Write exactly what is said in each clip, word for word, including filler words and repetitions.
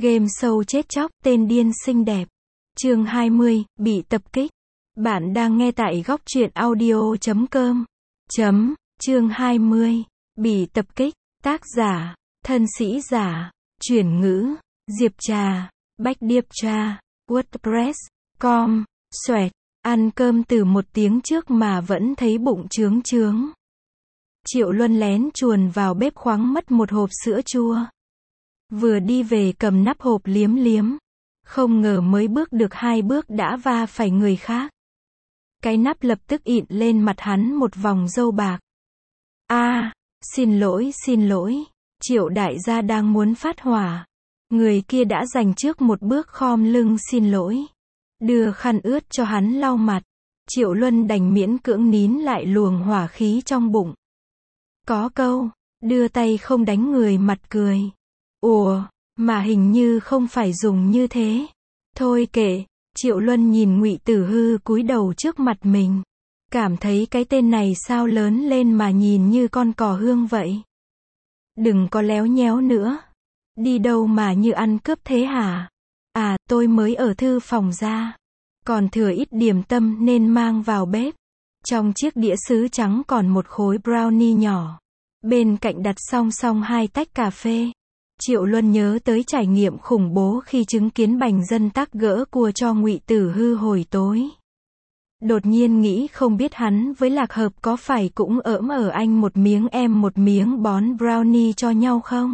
Game show chết chóc, tên điên xinh đẹp. Chương hai mươi, bị tập kích. Bạn đang nghe tại góc truyện audio chấm com. Chấm, chương hai mươi, bị tập kích, tác giả, thân sĩ giả, chuyển ngữ, Diệp Trà, Bách Điệp Trà, WordPress, com, xoẹt, ăn cơm từ một tiếng trước mà vẫn thấy bụng trướng trướng. Triệu Luân lén chuồn vào bếp khoáng mất một hộp sữa chua. Vừa đi về cầm nắp hộp liếm liếm. Không ngờ mới bước được hai bước đã va phải người khác. Cái nắp lập tức ịn lên mặt hắn một vòng râu bạc. A, à, xin lỗi xin lỗi. Triệu đại gia đang muốn phát hỏa. Người kia đã giành trước một bước khom lưng xin lỗi. Đưa khăn ướt cho hắn lau mặt. Triệu Luân đành miễn cưỡng nín lại luồng hỏa khí trong bụng. Có câu, đưa tay không đánh người mặt cười. Ủa, mà hình như không phải dùng như thế. Thôi kệ, Triệu Luân nhìn Ngụy Tử Hư cúi đầu trước mặt mình. Cảm thấy cái tên này sao lớn lên mà nhìn như con cò hương vậy. Đừng có léo nhéo nữa. Đi đâu mà như ăn cướp thế hả? À, tôi mới ở thư phòng ra. Còn thừa ít điểm tâm nên mang vào bếp. Trong chiếc đĩa sứ trắng còn một khối brownie nhỏ. Bên cạnh đặt song song hai tách cà phê. Triệu Luân nhớ tới trải nghiệm khủng bố khi chứng kiến Bành Dân Tắc gỡ cua cho Ngụy Tử Hư hồi tối. Đột nhiên nghĩ không biết hắn với Lạc Hợp có phải cũng ỡm ở anh một miếng em một miếng bón brownie cho nhau không?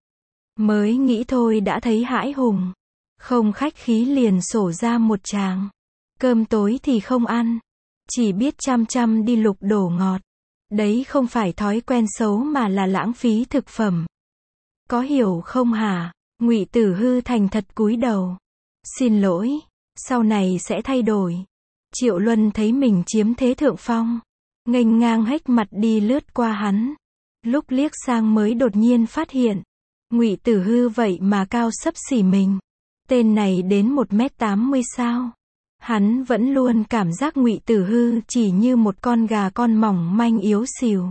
Mới nghĩ thôi đã thấy hãi hùng. Không khách khí liền sổ ra một tràng. Cơm tối thì không ăn. Chỉ biết chăm chăm đi lục đổ ngọt. Đấy không phải thói quen xấu mà là lãng phí thực phẩm. Có hiểu không hả? Ngụy Tử Hư thành thật cúi đầu. Xin lỗi, sau này sẽ thay đổi. Triệu Luân thấy mình chiếm thế thượng phong. Nghênh ngang hếch mặt đi lướt qua hắn. Lúc liếc sang mới đột nhiên phát hiện. Ngụy Tử Hư vậy mà cao xấp xỉ mình. Tên này đến một mét tám mươi sao? Hắn vẫn luôn cảm giác Ngụy Tử Hư chỉ như một con gà con mỏng manh yếu xìu.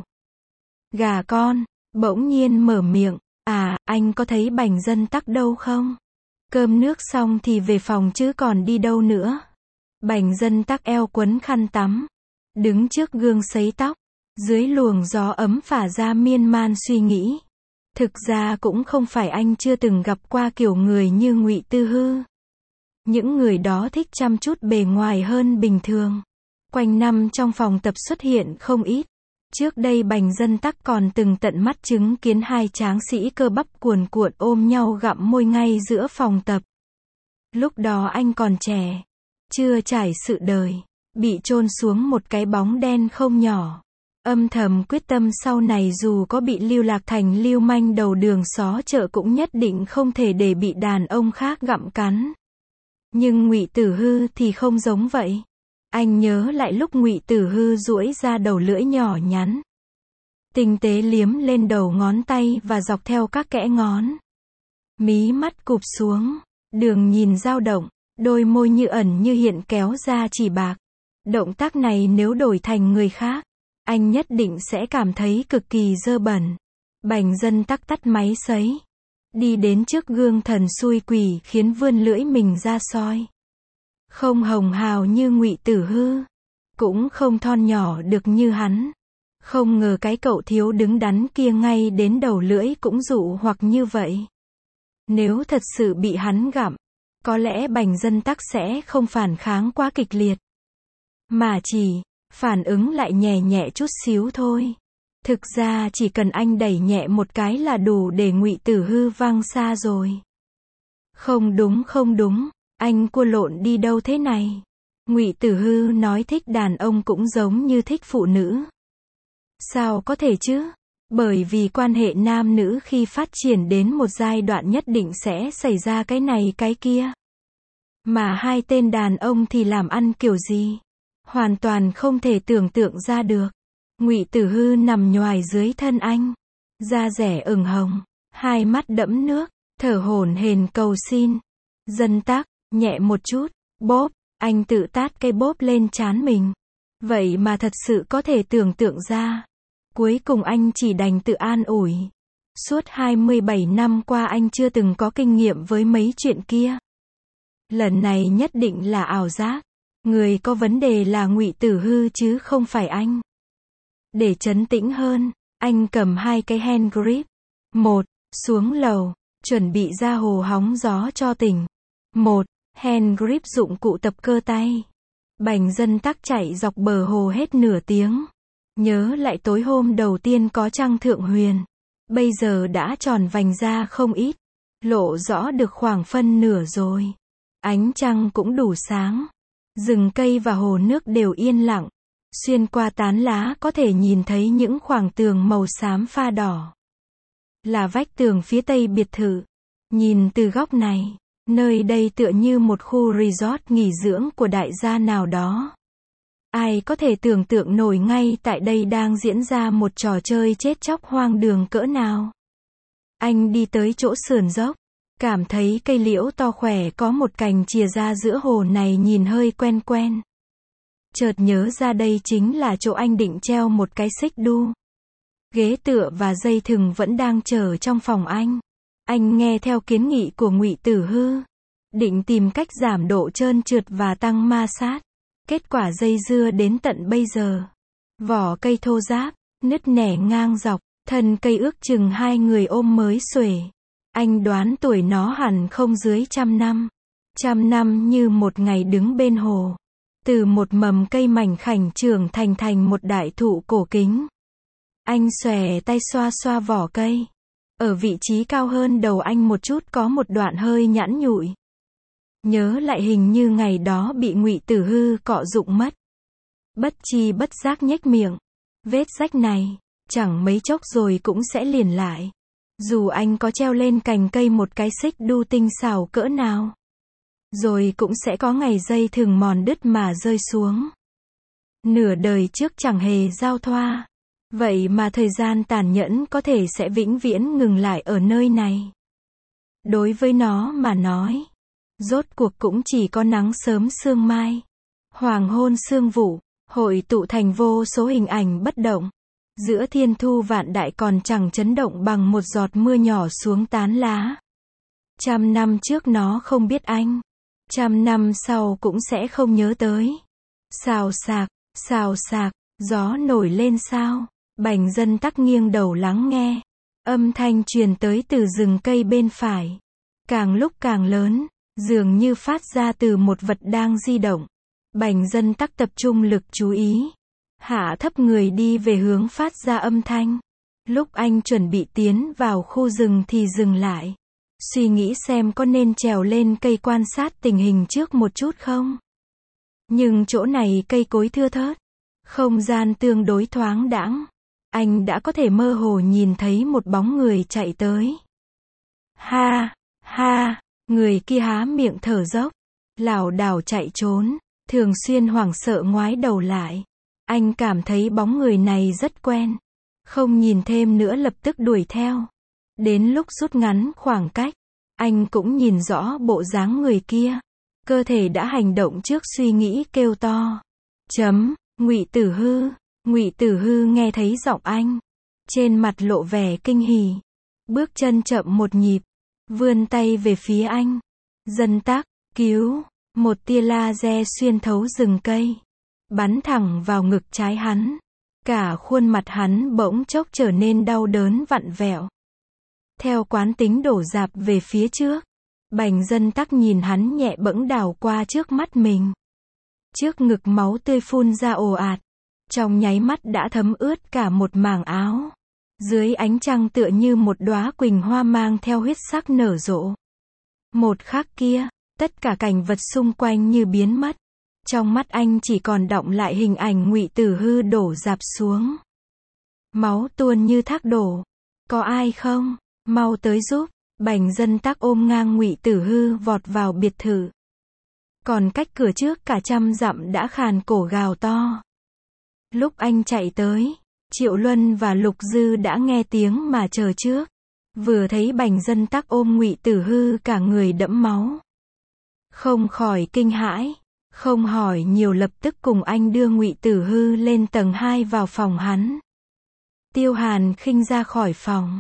Gà con, bỗng nhiên mở miệng. À, anh có thấy Bành Dân Tắc đâu không? Cơm nước xong thì về phòng chứ còn đi đâu nữa. Bành Dân Tắc eo quấn khăn tắm. Đứng trước gương sấy tóc. Dưới luồng gió ấm phả ra miên man suy nghĩ. Thực ra cũng không phải anh chưa từng gặp qua kiểu người như Ngụy Tử Hư. Những người đó thích chăm chút bề ngoài hơn bình thường. Quanh năm trong phòng tập xuất hiện không ít. Trước đây Bành Dân Tắc còn từng tận mắt chứng kiến hai tráng sĩ cơ bắp cuồn cuộn ôm nhau gặm môi ngay giữa phòng tập. Lúc đó anh còn trẻ, chưa trải sự đời, bị chôn xuống một cái bóng đen không nhỏ. Âm thầm quyết tâm sau này dù có bị lưu lạc thành lưu manh đầu đường xó chợ cũng nhất định không thể để bị đàn ông khác gặm cắn. Nhưng Ngụy Tử Hư thì không giống vậy. Anh nhớ lại lúc Ngụy Tử Hư duỗi ra đầu lưỡi nhỏ nhắn. Tinh tế liếm lên đầu ngón tay và dọc theo các kẽ ngón. Mí mắt cụp xuống, đường nhìn dao động, đôi môi như ẩn như hiện kéo ra chỉ bạc. Động tác này nếu đổi thành người khác, anh nhất định sẽ cảm thấy cực kỳ dơ bẩn. Bành Dân Tắc tắt máy sấy. Đi đến trước gương thần xui quỷ khiến vươn lưỡi mình ra soi. Không hồng hào như Ngụy Tử Hư, cũng không thon nhỏ được như hắn. Không ngờ cái cậu thiếu đứng đắn kia ngay đến đầu lưỡi cũng dụ hoặc như vậy. Nếu thật sự bị hắn gặm, có lẽ Bành Dân Tắc sẽ không phản kháng quá kịch liệt, mà chỉ phản ứng lại nhẹ nhẹ chút xíu thôi. Thực ra chỉ cần anh đẩy nhẹ một cái là đủ để Ngụy Tử Hư văng xa rồi. Không đúng không đúng. Anh cua lộn đi đâu thế này? Ngụy Tử Hư nói thích đàn ông cũng giống như thích phụ nữ. Sao có thể chứ? Bởi vì quan hệ nam nữ khi phát triển đến một giai đoạn nhất định sẽ xảy ra cái này cái kia. Mà hai tên đàn ông thì làm ăn kiểu gì? Hoàn toàn không thể tưởng tượng ra được. Ngụy Tử Hư nằm nhoài dưới thân anh. Da dẻ ửng hồng, hai mắt đẫm nước, thở hổn hển cầu xin. Dân Tắc, nhẹ một chút, bóp, anh tự tát cây bóp lên trán mình. Vậy mà thật sự có thể tưởng tượng ra. Cuối cùng anh chỉ đành tự an ủi. Suốt hai mươi bảy năm qua anh chưa từng có kinh nghiệm với mấy chuyện kia. Lần này nhất định là ảo giác. Người có vấn đề là Ngụy Tử Hư chứ không phải anh. Để trấn tĩnh hơn, anh cầm hai cái hand grip. Một, xuống lầu, chuẩn bị ra hồ hóng gió cho tỉnh. Một, hand grip dụng cụ tập cơ tay. Bành Dân Tắc chạy dọc bờ hồ hết nửa tiếng. Nhớ lại tối hôm đầu tiên có trăng thượng huyền. Bây giờ đã tròn vành ra không ít. Lộ rõ được khoảng phân nửa rồi. Ánh trăng cũng đủ sáng. Rừng cây và hồ nước đều yên lặng. Xuyên qua tán lá có thể nhìn thấy những khoảng tường màu xám pha đỏ. Là vách tường phía tây biệt thự. Nhìn từ góc này, nơi đây tựa như một khu resort nghỉ dưỡng của đại gia nào đó. Ai có thể tưởng tượng nổi ngay tại đây đang diễn ra một trò chơi chết chóc hoang đường cỡ nào. Anh đi tới chỗ sườn dốc, cảm thấy cây liễu to khỏe có một cành chìa ra giữa hồ này nhìn hơi quen quen. Chợt nhớ ra đây chính là chỗ anh định treo một cái xích đu. Ghế tựa và dây thừng vẫn đang chờ trong phòng anh. Anh nghe theo kiến nghị của Ngụy Tử Hư, định tìm cách giảm độ trơn trượt và tăng ma sát. Kết quả dây dưa đến tận bây giờ. Vỏ cây thô ráp, nứt nẻ ngang dọc, thân cây ước chừng hai người ôm mới xuể. Anh đoán tuổi nó hẳn không dưới trăm năm. Trăm năm như một ngày đứng bên hồ. Từ một mầm cây mảnh khảnh trưởng thành thành một đại thụ cổ kính. Anh xòe tay xoa xoa vỏ cây. Ở vị trí cao hơn đầu anh một chút có một đoạn hơi nhẵn nhụi. Nhớ lại hình như ngày đó bị Ngụy Tử Hư cọ rụng mất. Bất chi bất giác nhếch miệng. Vết rách này, chẳng mấy chốc rồi cũng sẽ liền lại. Dù anh có treo lên cành cây một cái xích đu tinh xảo cỡ nào. Rồi cũng sẽ có ngày dây thừng mòn đứt mà rơi xuống. Nửa đời trước chẳng hề giao thoa. Vậy mà thời gian tàn nhẫn có thể sẽ vĩnh viễn ngừng lại ở nơi này. Đối với nó mà nói, rốt cuộc cũng chỉ có nắng sớm sương mai, hoàng hôn sương vụ, hội tụ thành vô số hình ảnh bất động. Giữa thiên thu vạn đại còn chẳng chấn động bằng một giọt mưa nhỏ xuống tán lá. Trăm năm trước nó không biết anh. Trăm năm sau cũng sẽ không nhớ tới. Xào xạc, xào xạc, gió nổi lên sao. Bành Dân Tắc nghiêng đầu lắng nghe. Âm thanh truyền tới từ rừng cây bên phải. Càng lúc càng lớn, dường như phát ra từ một vật đang di động. Bành Dân Tắc tập trung lực chú ý. Hạ thấp người đi về hướng phát ra âm thanh. Lúc anh chuẩn bị tiến vào khu rừng thì dừng lại. Suy nghĩ xem có nên trèo lên cây quan sát tình hình trước một chút không. Nhưng chỗ này cây cối thưa thớt. Không gian tương đối thoáng đãng. Anh đã có thể mơ hồ nhìn thấy một bóng người chạy tới. Ha, ha, người kia há miệng thở dốc. Lảo đảo chạy trốn. Thường xuyên hoảng sợ ngoái đầu lại. Anh cảm thấy bóng người này rất quen. Không nhìn thêm nữa lập tức đuổi theo. Đến lúc rút ngắn khoảng cách, anh cũng nhìn rõ bộ dáng người kia. Cơ thể đã hành động trước suy nghĩ kêu to. Chấm, Ngụy Tử Hư. Ngụy Tử Hư nghe thấy giọng anh. Trên mặt lộ vẻ kinh hỉ. Bước chân chậm một nhịp. Vươn tay về phía anh. Dân Tắc, cứu. Một tia laser xuyên thấu rừng cây. Bắn thẳng vào ngực trái hắn. Cả khuôn mặt hắn bỗng chốc trở nên đau đớn vặn vẹo. Theo quán tính đổ dạp về phía trước. Bành Dân Tắc nhìn hắn nhẹ bẫng đảo qua trước mắt mình. Trước ngực máu tươi phun ra ồ ạt. Trong nháy mắt đã thấm ướt cả một mảng áo. Dưới ánh trăng tựa như một đóa quỳnh hoa mang theo huyết sắc nở rộ. Một khắc kia, tất cả cảnh vật xung quanh như biến mất. Trong mắt anh chỉ còn đọng lại hình ảnh Ngụy Tử Hư đổ rạp xuống. Máu tuôn như thác đổ. Có ai không? Mau tới giúp. Bành Dân Tắc ôm ngang Ngụy Tử Hư vọt vào biệt thự. Còn cách cửa trước cả trăm dặm đã khàn cổ gào to. Lúc anh chạy tới, Triệu Luân và Lục Dư đã nghe tiếng mà chờ trước. Vừa thấy Bành Dân Tắc ôm Ngụy Tử Hư cả người đẫm máu. Không khỏi kinh hãi. Không hỏi nhiều lập tức cùng anh đưa Ngụy Tử Hư lên tầng hai vào phòng hắn. Tiêu Hàn Khinh ra khỏi phòng.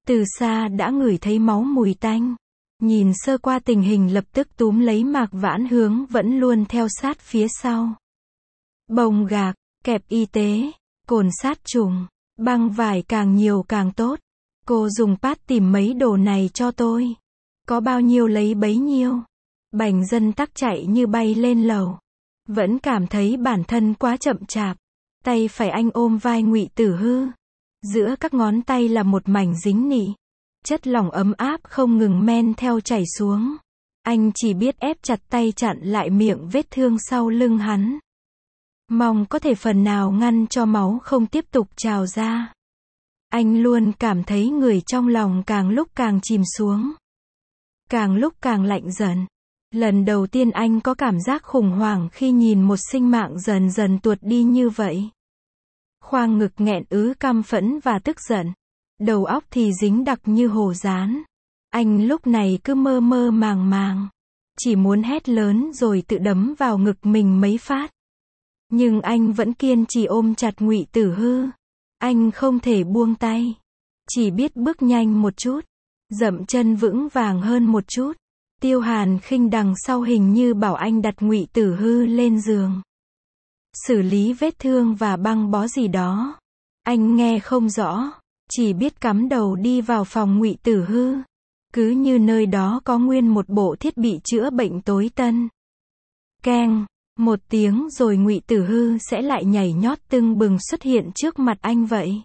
Từ xa đã ngửi thấy máu mùi tanh. Nhìn sơ qua tình hình lập tức túm lấy Mạc Vãn Hướng vẫn luôn theo sát phía sau. Bông gạc, kẹp y tế, cồn sát trùng, băng vải càng nhiều càng tốt. Cô dùng pát tìm mấy đồ này cho tôi. Có bao nhiêu lấy bấy nhiêu. Bành Dân Tắc chạy như bay lên lầu. Vẫn cảm thấy bản thân quá chậm chạp. Tay phải anh ôm vai Ngụy Tử Hư. Giữa các ngón tay là một mảnh dính nị. Chất lỏng ấm áp không ngừng men theo chảy xuống. Anh chỉ biết ép chặt tay chặn lại miệng vết thương sau lưng hắn. Mong có thể phần nào ngăn cho máu không tiếp tục trào ra. Anh luôn cảm thấy người trong lòng càng lúc càng chìm xuống. Càng lúc càng lạnh dần. Lần đầu tiên anh có cảm giác khủng hoảng khi nhìn một sinh mạng dần dần tuột đi như vậy. Khoang ngực nghẹn ứ căm phẫn và tức giận. Đầu óc thì dính đặc như hồ dán. Anh lúc này cứ mơ mơ màng màng. Chỉ muốn hét lớn rồi tự đấm vào ngực mình mấy phát. Nhưng anh vẫn kiên trì ôm chặt Ngụy Tử Hư. Anh không thể buông tay. Chỉ biết bước nhanh một chút. Dậm chân vững vàng hơn một chút. Tiêu Hàn Khinh đằng sau hình như bảo anh đặt Ngụy Tử Hư lên giường. Xử lý vết thương và băng bó gì đó. Anh nghe không rõ. Chỉ biết cắm đầu đi vào phòng Ngụy Tử Hư. Cứ như nơi đó có nguyên một bộ thiết bị chữa bệnh tối tân. Keng. Một tiếng rồi Ngụy Tử Hư sẽ lại nhảy nhót tưng bừng xuất hiện trước mặt anh vậy.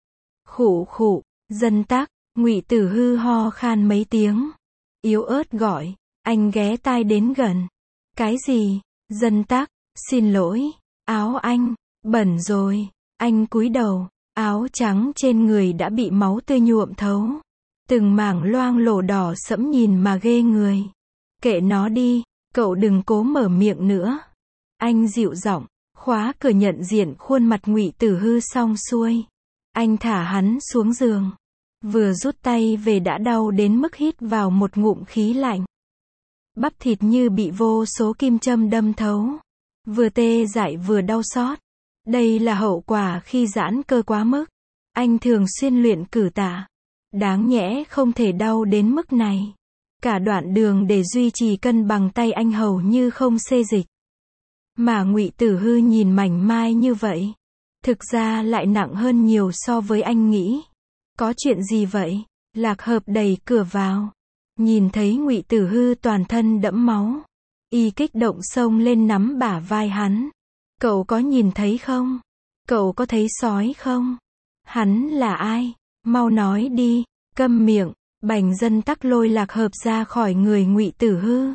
Khụ khụ. Dân Tắc. Ngụy Tử Hư ho khan mấy tiếng. Yếu ớt gọi. Anh ghé tai đến gần. Cái gì? Dân Tắc. Xin lỗi. Áo anh. Bẩn rồi. Anh cúi đầu. Áo trắng trên người đã bị máu tươi nhuộm thấu. Từng mảng loang lổ đỏ sẫm nhìn mà ghê người. Kệ nó đi. Cậu đừng cố mở miệng nữa. Anh dịu giọng. Khóa cửa nhận diện khuôn mặt Ngụy Tử Hư xong xuôi. Anh thả hắn xuống giường. Vừa rút tay về đã đau đến mức hít vào một ngụm khí lạnh. Bắp thịt như bị vô số kim châm đâm thấu. Vừa tê dại vừa đau xót. Đây là hậu quả khi giãn cơ quá mức. Anh thường xuyên luyện cử tạ. Đáng nhẽ không thể đau đến mức này. Cả đoạn đường để duy trì cân bằng tay anh hầu như không xê dịch. Mà Ngụy Tử Hư nhìn mảnh mai như vậy. Thực ra lại nặng hơn nhiều so với anh nghĩ. Có chuyện gì vậy? Lạc Hợp đẩy cửa vào. Nhìn thấy Ngụy Tử Hư toàn thân đẫm máu. Y kích động xông lên nắm bả vai hắn. Cậu có nhìn thấy không? Cậu có thấy sói không? Hắn là ai? Mau nói đi. Câm miệng. Bành Dân Tắc lôi Lạc Hợp ra khỏi người Ngụy Tử Hư.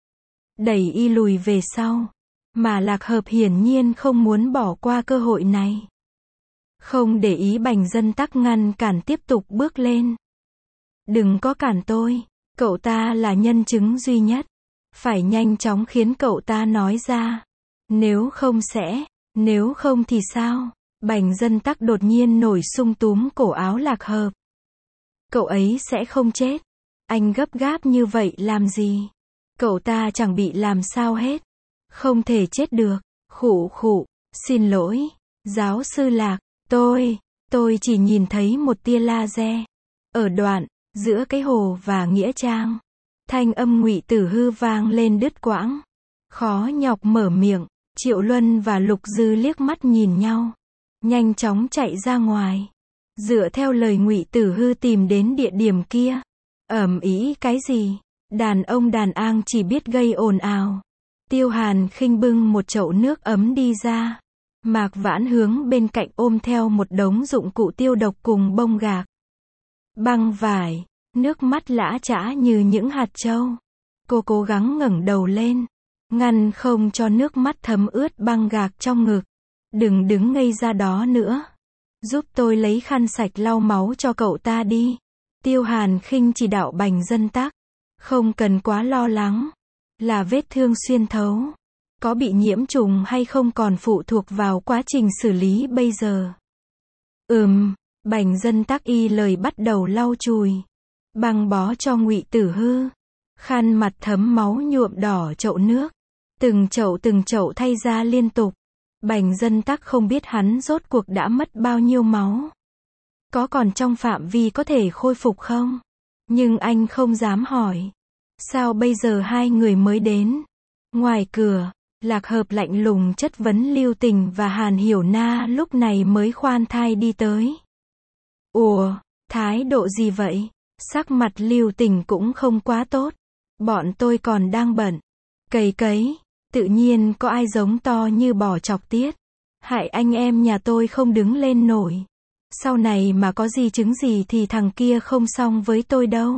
Đẩy y lùi về sau. Mà Lạc Hợp hiển nhiên không muốn bỏ qua cơ hội này. Không để ý Bành Dân Tắc ngăn cản tiếp tục bước lên. Đừng có cản tôi. Cậu ta là nhân chứng duy nhất. Phải nhanh chóng khiến cậu ta nói ra. Nếu không sẽ, nếu không thì sao? Bành Dân Tắc đột nhiên nổi sung túm cổ áo Lạc Hợp. Cậu ấy sẽ không chết. Anh gấp gáp như vậy làm gì? Cậu ta chẳng bị làm sao hết. Không thể chết được. Khụ khụ. Xin lỗi. Giáo sư Lạc. Tôi, tôi chỉ nhìn thấy một tia laser. Ở đoạn, giữa cái hồ và nghĩa trang. Thanh âm Ngụy Tử Hư vang lên đứt quãng. Khó nhọc mở miệng. Triệu Luân và Lục Dư liếc mắt nhìn nhau. Nhanh chóng chạy ra ngoài. Dựa theo lời Ngụy Tử Hư tìm đến địa điểm kia. Ầm ĩ cái gì? Đàn ông đàn an chỉ biết gây ồn ào. Tiêu Hàn Khinh bưng một chậu nước ấm đi ra. Mạc Vãn Hướng bên cạnh ôm theo một đống dụng cụ tiêu độc cùng bông gạc. Băng vải. Nước mắt lã chã như những hạt trâu. Cô cố gắng ngẩng đầu lên. Ngăn không cho nước mắt thấm ướt băng gạc trong ngực. Đừng đứng ngây ra đó nữa. Giúp tôi lấy khăn sạch lau máu cho cậu ta đi. Tiêu Hàn Khinh chỉ đạo Bành Dân Tắc. Không cần quá lo lắng. Là vết thương xuyên thấu. Có bị nhiễm trùng hay không còn phụ thuộc vào quá trình xử lý bây giờ. Ừm, Bành Dân Tắc y lời bắt đầu lau chùi. Băng bó cho Ngụy Tử Hư. Khăn mặt thấm máu nhuộm đỏ chậu nước. Từng chậu từng chậu thay ra liên tục. Bành Dân Tắc không biết hắn rốt cuộc đã mất bao nhiêu máu. có còn trong phạm vi có thể khôi phục không? Nhưng anh không dám hỏi. Sao bây giờ hai người mới đến? Ngoài cửa, Lạc Hợp lạnh lùng chất vấn Lưu Tình và Hàn Hiểu Na lúc này mới khoan thai đi tới. Ủa, thái độ gì vậy? Sắc mặt Lưu Tình cũng không quá tốt. Bọn tôi còn đang bận. Cày cấy, tự nhiên có ai giống to như bò chọc tiết. Hại anh em nhà tôi không đứng lên nổi. Sau này mà có gì chứng gì thì thằng kia không xong với tôi đâu.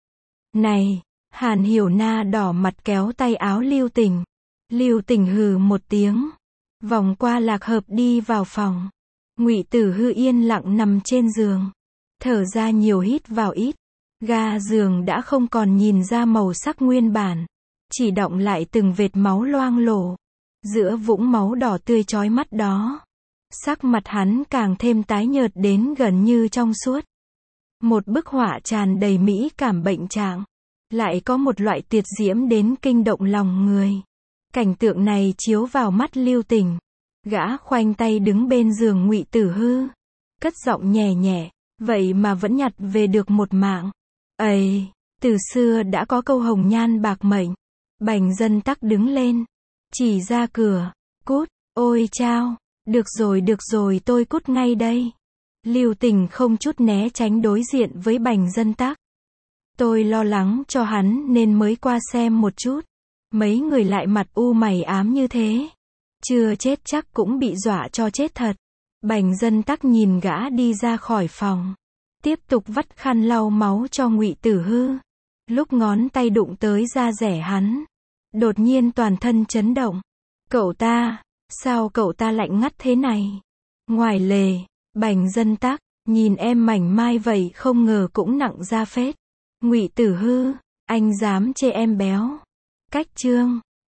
Này, Hàn Hiểu Na đỏ mặt kéo tay áo Lưu Tình. Lưu Tình hừ một tiếng, vòng qua Lạc Hợp đi vào phòng. Ngụy Tử Hư yên lặng nằm trên giường, thở ra nhiều hít vào ít. Ga giường đã không còn nhìn ra màu sắc nguyên bản, chỉ đọng lại từng vệt máu loang lổ. Giữa vũng máu đỏ tươi chói mắt đó, sắc mặt hắn càng thêm tái nhợt đến gần như trong suốt. Một bức họa tràn đầy mỹ cảm bệnh trạng, lại có một loại tuyệt diễm đến kinh động lòng người. Cảnh tượng này chiếu vào mắt Lưu Tình. Gã khoanh tay đứng bên giường Ngụy Tử Hư, cất giọng nhẹ nhẹ, vậy mà vẫn nhặt về được một mạng. Ây, từ xưa đã có câu hồng nhan bạc mệnh. Bành Dân Tắc đứng lên, chỉ ra cửa, cút, ôi chao, được rồi được rồi tôi cút ngay đây. Lưu Tình không chút né tránh đối diện với Bành Dân Tắc. Tôi lo lắng cho hắn nên mới qua xem một chút. Mấy người lại mặt u mày ám như thế. Chưa chết chắc cũng bị dọa cho chết thật. Bành Dân Tắc nhìn gã đi ra khỏi phòng, tiếp tục vắt khăn lau máu cho Ngụy Tử Hư. Lúc ngón tay đụng tới da rẻ hắn, đột nhiên toàn thân chấn động. Cậu ta, sao cậu ta lạnh ngắt thế này? Ngoài lề, Bành Dân Tắc, nhìn em mảnh mai vậy không ngờ cũng nặng da phết. Ngụy Tử Hư, anh dám chê em béo. Cách chương